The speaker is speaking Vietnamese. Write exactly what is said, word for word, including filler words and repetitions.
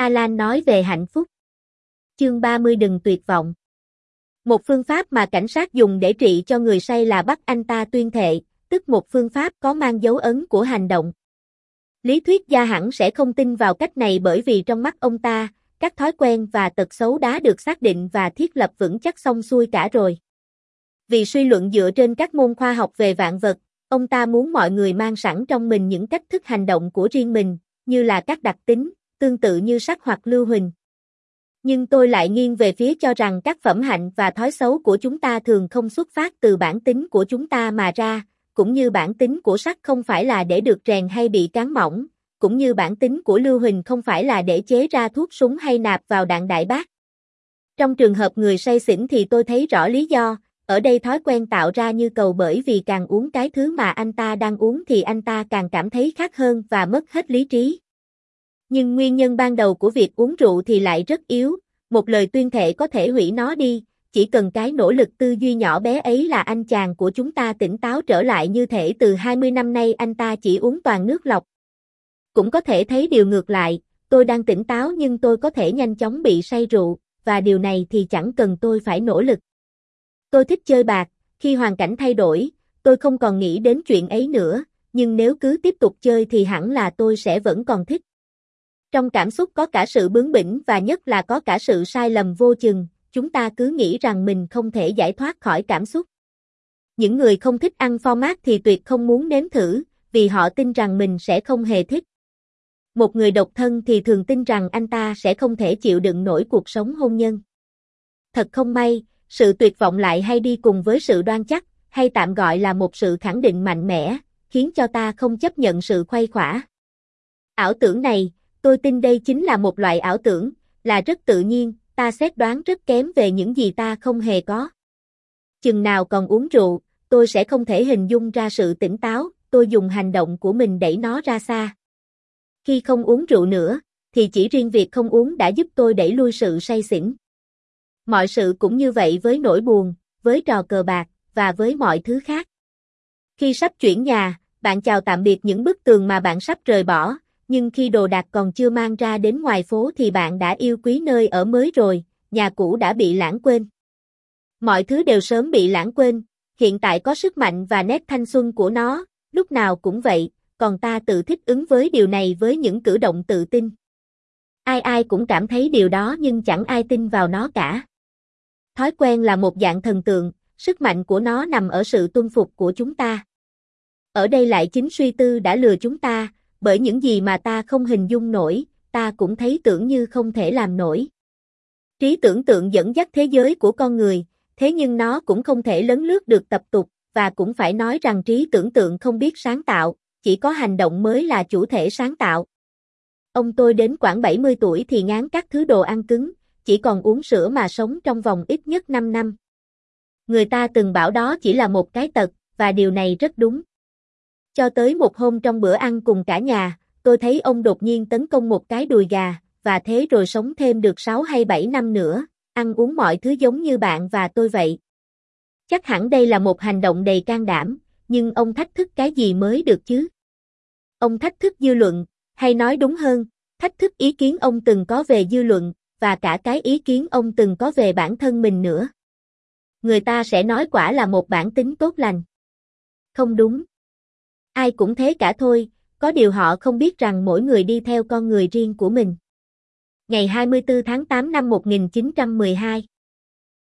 Alan nói về hạnh phúc. Chương ba mươi đừng tuyệt vọng. Một phương pháp mà cảnh sát dùng để trị cho người say là bắt anh ta tuyên thệ, tức một phương pháp có mang dấu ấn của hành động. Lý thuyết gia hẳn sẽ không tin vào cách này bởi vì trong mắt ông ta, các thói quen và tật xấu đã được xác định và thiết lập vững chắc xong xuôi cả rồi. Vì suy luận dựa trên các môn khoa học về vạn vật, ông ta muốn mọi người mang sẵn trong mình những cách thức hành động của riêng mình, như là các đặc tính, tương tự như sắt hoặc lưu huỳnh. Nhưng tôi lại nghiêng về phía cho rằng các phẩm hạnh và thói xấu của chúng ta thường không xuất phát từ bản tính của chúng ta mà ra, cũng như bản tính của sắt không phải là để được rèn hay bị cán mỏng, cũng như bản tính của lưu huỳnh không phải là để chế ra thuốc súng hay nạp vào đạn đại bác. Trong trường hợp người say xỉn thì tôi thấy rõ lý do, ở đây thói quen tạo ra như cầu bởi vì càng uống cái thứ mà anh ta đang uống thì anh ta càng cảm thấy khát hơn và mất hết lý trí. Nhưng nguyên nhân ban đầu của việc uống rượu thì lại rất yếu, một lời tuyên thệ có thể hủy nó đi, chỉ cần cái nỗ lực tư duy nhỏ bé ấy là anh chàng của chúng ta tỉnh táo trở lại như thể từ hai mươi năm nay anh ta chỉ uống toàn nước lọc. Cũng có thể thấy điều ngược lại, tôi đang tỉnh táo nhưng tôi có thể nhanh chóng bị say rượu, và điều này thì chẳng cần tôi phải nỗ lực. Tôi thích chơi bạc, khi hoàn cảnh thay đổi, tôi không còn nghĩ đến chuyện ấy nữa, nhưng nếu cứ tiếp tục chơi thì hẳn là tôi sẽ vẫn còn thích. Trong cảm xúc có cả sự bướng bỉnh và nhất là có cả sự sai lầm vô chừng, chúng ta cứ nghĩ rằng mình không thể giải thoát khỏi cảm xúc. Những người không thích ăn phô mát thì tuyệt không muốn nếm thử, vì họ tin rằng mình sẽ không hề thích. Một người độc thân thì thường tin rằng anh ta sẽ không thể chịu đựng nổi cuộc sống hôn nhân. Thật không may, sự tuyệt vọng lại hay đi cùng với sự đoan chắc, hay tạm gọi là một sự khẳng định mạnh mẽ, khiến cho ta không chấp nhận sự khuây khỏa. Ảo tưởng này, tôi tin đây chính là một loại ảo tưởng, là rất tự nhiên, ta xét đoán rất kém về những gì ta không hề có. Chừng nào còn uống rượu, tôi sẽ không thể hình dung ra sự tỉnh táo, tôi dùng hành động của mình đẩy nó ra xa. Khi không uống rượu nữa, thì chỉ riêng việc không uống đã giúp tôi đẩy lui sự say xỉn. Mọi sự cũng như vậy với nỗi buồn, với trò cờ bạc, và với mọi thứ khác. Khi sắp chuyển nhà, bạn chào tạm biệt những bức tường mà bạn sắp rời bỏ, nhưng khi đồ đạc còn chưa mang ra đến ngoài phố thì bạn đã yêu quý nơi ở mới rồi, nhà cũ đã bị lãng quên. Mọi thứ đều sớm bị lãng quên, hiện tại có sức mạnh và nét thanh xuân của nó, lúc nào cũng vậy, còn ta tự thích ứng với điều này với những cử động tự tin. Ai ai cũng cảm thấy điều đó nhưng chẳng ai tin vào nó cả. Thói quen là một dạng thần tượng, sức mạnh của nó nằm ở sự tuân phục của chúng ta. Ở đây lại chính suy tư đã lừa chúng ta, bởi những gì mà ta không hình dung nổi, ta cũng thấy tưởng như không thể làm nổi. Trí tưởng tượng dẫn dắt thế giới của con người, thế nhưng nó cũng không thể lấn lướt được tập tục, và cũng phải nói rằng trí tưởng tượng không biết sáng tạo, chỉ có hành động mới là chủ thể sáng tạo. Ông tôi đến khoảng bảy mươi tuổi thì ngán các thứ đồ ăn cứng, chỉ còn uống sữa mà sống trong vòng ít nhất năm năm. Người ta từng bảo đó chỉ là một cái tật, và điều này rất đúng. Cho tới một hôm trong bữa ăn cùng cả nhà, tôi thấy ông đột nhiên tấn công một cái đùi gà, và thế rồi sống thêm được sáu hay bảy năm nữa, ăn uống mọi thứ giống như bạn và tôi vậy. Chắc hẳn đây là một hành động đầy can đảm, nhưng ông thách thức cái gì mới được chứ? Ông thách thức dư luận, hay nói đúng hơn, thách thức ý kiến ông từng có về dư luận, và cả cái ý kiến ông từng có về bản thân mình nữa. Người ta sẽ nói quả là một bản tính tốt lành. Không đúng. Ai cũng thế cả thôi, có điều họ không biết rằng mỗi người đi theo con người riêng của mình. Ngày hai mươi tư tháng tám năm một nghìn chín trăm mười hai